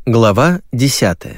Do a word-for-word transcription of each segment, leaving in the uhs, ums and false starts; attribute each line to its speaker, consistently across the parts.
Speaker 1: Глава десятая.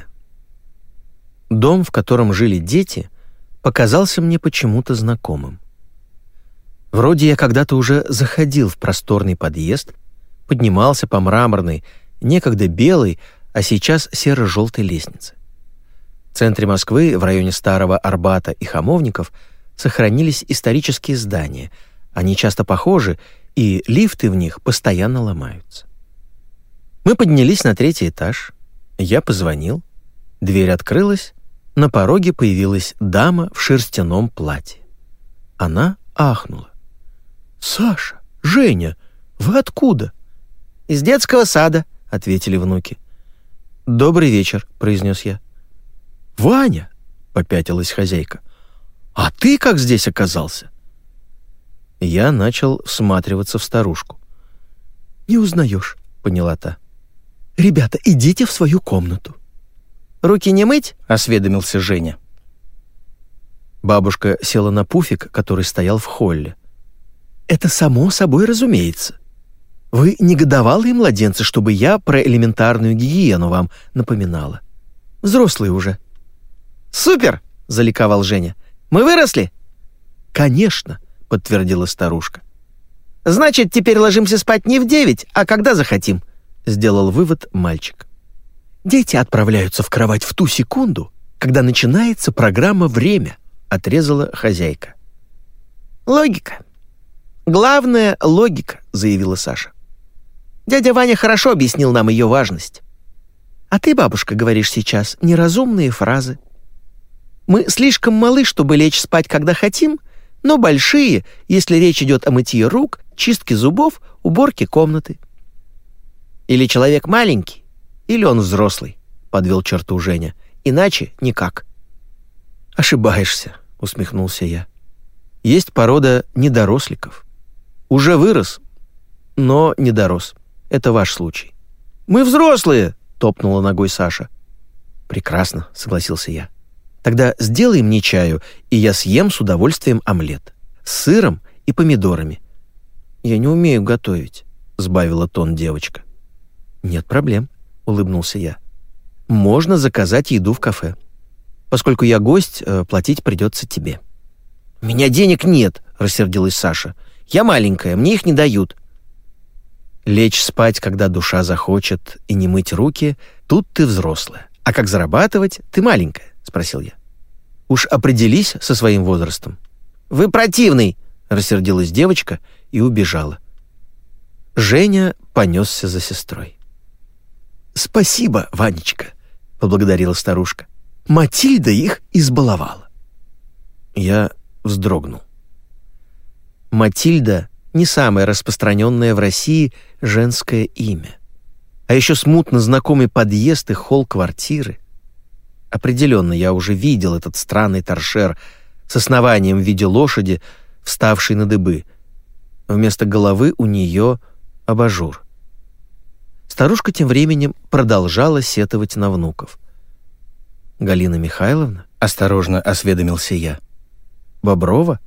Speaker 1: Дом, в котором жили дети, показался мне почему-то знакомым. Вроде я когда-то уже заходил в просторный подъезд, поднимался по мраморной, некогда белой, а сейчас серо-желтой лестнице. В центре Москвы, в районе Старого Арбата и Хамовников, сохранились исторические здания. Они часто похожи, и лифты в них постоянно ломаются. Мы поднялись на третий этаж. Я позвонил. Дверь открылась. На пороге появилась дама в шерстяном платье. Она ахнула. «Саша, Женя, вы откуда?» «Из детского сада», — ответили внуки. «Добрый вечер», — произнес я. «Ваня», — попятилась хозяйка, — «а ты как здесь оказался?» Я начал всматриваться в старушку. «Не узнаешь», — поняла та. «Ребята, идите в свою комнату». «Руки не мыть?» — осведомился Женя. Бабушка села на пуфик, который стоял в холле. «Это само собой разумеется. Вы не годовалые младенцы, чтобы я про элементарную гигиену вам напоминала. Взрослые уже». «Супер!» — заликовал Женя. «Мы выросли?» «Конечно», — подтвердила старушка. «Значит, теперь ложимся спать не в девять, а когда захотим», — сделал вывод мальчик. «Дети отправляются в кровать в ту секунду, когда начинается программа «Время», — отрезала хозяйка. «Логика. Главное — логика», — заявила Саша. «Дядя Ваня хорошо объяснил нам ее важность. А ты, бабушка, говоришь сейчас неразумные фразы. Мы слишком малы, чтобы лечь спать, когда хотим, но большие, если речь идет о мытье рук, чистке зубов, уборке комнаты». «Или человек маленький, или он взрослый», — подвел черту Женя. «Иначе никак». «Ошибаешься», — усмехнулся я. «Есть порода недоросликов. Уже вырос, но не дорос. Это ваш случай». «Мы взрослые», — топнула ногой Саша. «Прекрасно», — согласился я. «Тогда сделай мне чаю, и я съем с удовольствием омлет. С сыром и помидорами». «Я не умею готовить», — сбавила тон девочка. «Нет проблем», — улыбнулся я. «Можно заказать еду в кафе. Поскольку я гость, платить придется тебе». «У меня денег нет», — рассердилась Саша. «Я маленькая, мне их не дают». «Лечь спать, когда душа захочет, и не мыть руки — тут ты взрослая. А как зарабатывать, ты маленькая», — спросил я. «Уж определись со своим возрастом». «Вы противный», — рассердилась девочка и убежала. Женя понесся за сестрой. «Спасибо, Ванечка», — поблагодарила старушка. «Матильда их избаловала». Я вздрогнул. Матильда — не самое распространенное в России женское имя. А еще смутно знакомый подъезд и холл квартиры. Определенно, я уже видел этот странный торшер с основанием в виде лошади, вставшей на дыбы. Вместо головы у нее абажур. Старушка тем временем продолжала сетовать на внуков. «Галина Михайловна?» — осторожно осведомился я. «Боброва?»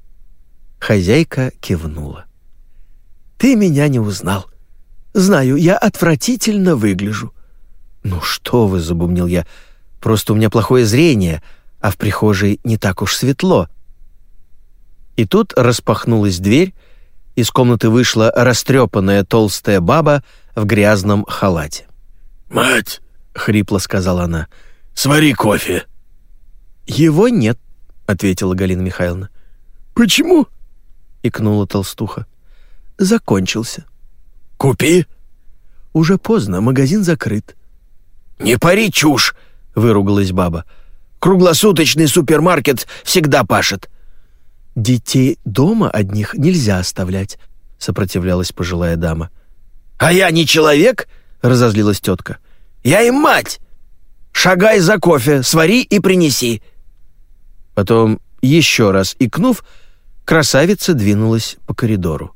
Speaker 1: Хозяйка кивнула. «Ты меня не узнал. Знаю, я отвратительно выгляжу». «Ну что вы», — забубнил я, — «просто у меня плохое зрение, а в прихожей не так уж светло». И тут распахнулась дверь, из комнаты вышла растрепанная толстая баба в грязном халате.
Speaker 2: «Мать»,
Speaker 1: — хрипло сказала она,
Speaker 2: — «свари кофе».
Speaker 1: «Его нет», — ответила Галина Михайловна.
Speaker 2: «Почему?»
Speaker 1: — икнула толстуха. «Закончился».
Speaker 2: «Купи».
Speaker 1: «Уже поздно, магазин закрыт».
Speaker 2: «Не пари чушь», — выругалась баба. «Круглосуточный супермаркет всегда пашет».
Speaker 1: «Детей дома одних нельзя оставлять», — сопротивлялась пожилая дама.
Speaker 2: «А я не человек?» — разозлилась тетка. «Я им мать! Шагай за кофе, свари и принеси».
Speaker 1: Потом, еще раз икнув, красавица двинулась по коридору.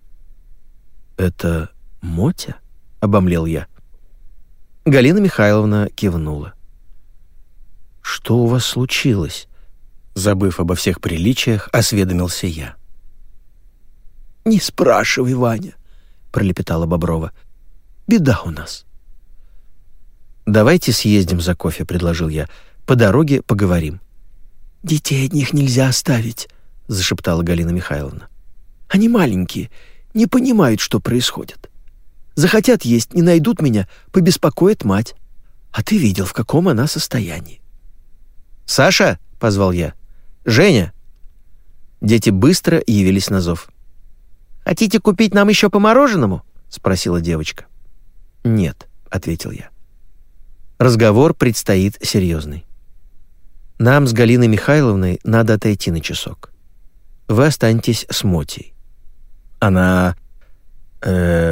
Speaker 1: «Это Мотя?» — обомлел я. Галина Михайловна кивнула. «Что у вас случилось?» Забыв обо всех приличиях, осведомился я. «Не спрашивай, Ваня», — пролепетала Боброва. «Беда у нас». «Давайте съездим за кофе», — предложил я. «По дороге поговорим».
Speaker 2: «Детей одних нельзя оставить», — зашептала Галина Михайловна. «Они маленькие, не понимают, что происходит. Захотят есть, не найдут меня, побеспокоит мать. А ты видел, в каком она состоянии».
Speaker 1: «Саша!» — позвал я. «Женя!» Дети быстро явились на зов.
Speaker 2: «Хотите купить нам еще по мороженому?» — спросила девочка.
Speaker 1: «Нет», — ответил я. Разговор предстоит серьезный. Нам с Галиной Михайловной надо отойти на часок. Вы останетесь с Мотей. Она... э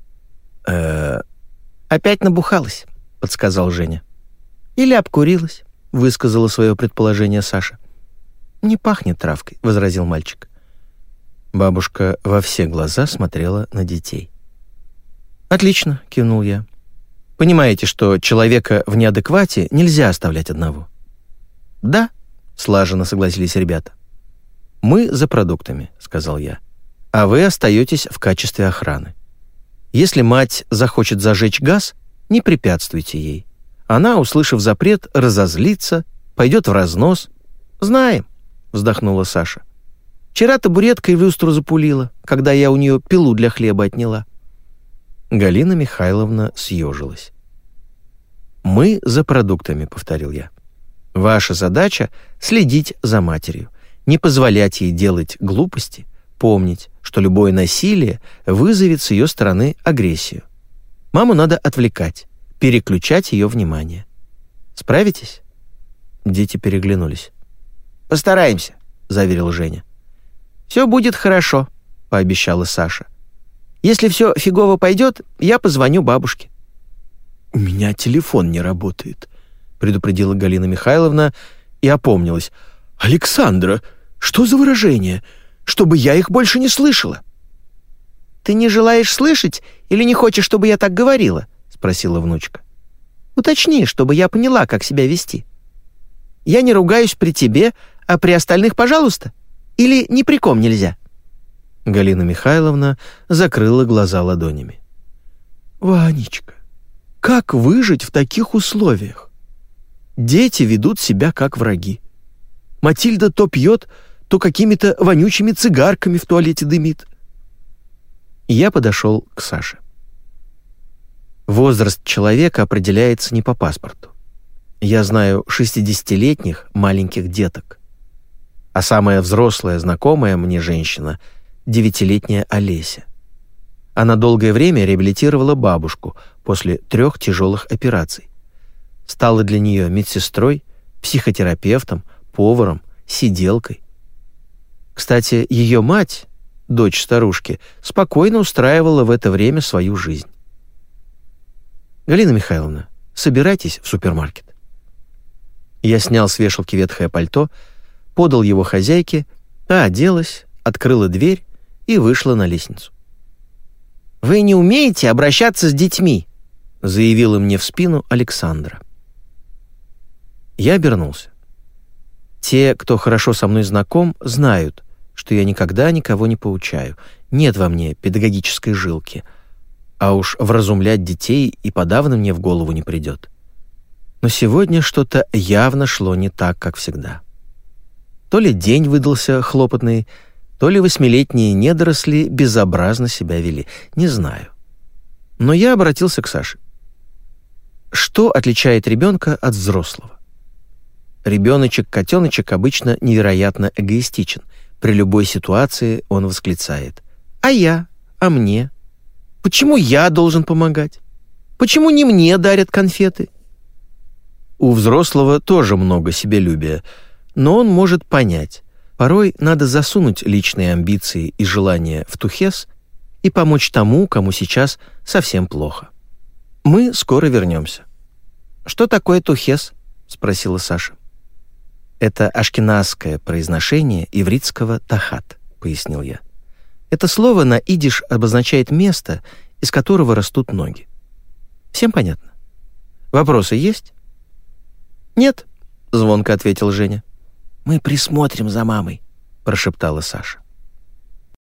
Speaker 1: э
Speaker 2: «Опять набухалась», — подсказал Женя.
Speaker 1: «Или обкурилась», — высказала свое предположение Саша.
Speaker 2: «Не пахнет травкой», — возразил мальчик.
Speaker 1: Бабушка во все глаза смотрела на детей. «Отлично», — кивнул я. «Понимаете, что человека в неадеквате нельзя оставлять одного?» «Да», — слаженно согласились ребята. «Мы за продуктами», — сказал я. «А вы остаетесь в качестве охраны. Если мать захочет зажечь газ, не препятствуйте ей. Она, услышав запрет, разозлится, пойдет в разнос». «Знаем», — вздохнула Саша. «Вчера табуреткой в люстру запулила, когда я у нее пилу для хлеба отняла». Галина Михайловна съежилась. «Мы за продуктами», — повторил я. «Ваша задача — следить за матерью, не позволять ей делать глупости, помнить, что любое насилие вызовет с ее стороны агрессию. Маму надо отвлекать, переключать ее внимание. Справитесь?» Дети переглянулись.
Speaker 2: «Постараемся», — заверил Женя.
Speaker 1: «Все будет хорошо», — пообещала Саша.
Speaker 2: «Если все фигово пойдет, я позвоню бабушке».
Speaker 1: «У меня телефон не работает», — предупредила Галина Михайловна и опомнилась. «Александра, что за выражение? Чтобы я их больше не слышала».
Speaker 2: «Ты не желаешь слышать или не хочешь, чтобы я так говорила?» — спросила внучка. «Уточни, чтобы я поняла, как себя вести. Я не ругаюсь при тебе, а при остальных, пожалуйста? Или ни при ком нельзя?»
Speaker 1: Галина Михайловна закрыла глаза ладонями.
Speaker 2: «Ванечка, как выжить в таких условиях? Дети ведут себя как враги. Матильда то пьет, то какими-то вонючими цигарками в туалете дымит».
Speaker 1: Я подошел к Саше. Возраст человека определяется не по паспорту. Я знаю шестидесятилетних маленьких деток. А самая взрослая знакомая мне женщина — девятилетняя Олеся. Она долгое время реабилитировала бабушку после трех тяжелых операций. Стала для нее медсестрой, психотерапевтом, поваром, сиделкой. Кстати, ее мать, дочь старушки, спокойно устраивала в это время свою жизнь. «Галина Михайловна, собирайтесь в супермаркет». Я снял с вешалки ветхое пальто, подал его хозяйке, та оделась, открыла дверь и вышла на лестницу.
Speaker 2: «Вы не умеете обращаться с детьми», —
Speaker 1: заявила мне в спину Александра. Я обернулся. Те, кто хорошо со мной знаком, знают, что я никогда никого не поучаю. Нет во мне педагогической жилки. А уж вразумлять детей и подавно мне в голову не придет. Но сегодня что-то явно шло не так, как всегда. То ли день выдался хлопотный, то ли восьмилетние недоросли безобразно себя вели. Не знаю. Но я обратился к Саше. Что отличает ребенка от взрослого? Ребеночек-котеночек обычно невероятно эгоистичен. При любой ситуации он восклицает: «А я? А мне? Почему я должен помогать? Почему не мне дарят конфеты?» У взрослого тоже много себелюбия, но он может понять. Порой надо засунуть личные амбиции и желания в тухес и помочь тому, кому сейчас совсем плохо. Мы скоро вернемся.
Speaker 2: «Что такое тухес?»
Speaker 1: — спросила Саша. «Это ашкеназское произношение ивритского «тахат», — пояснил я. Это слово на идиш обозначает место, из которого растут ноги. Всем понятно? Вопросы есть?»
Speaker 2: «Нет»,
Speaker 1: — звонко ответил Женя.
Speaker 2: «Мы присмотрим за мамой»,
Speaker 1: — прошептала Саша.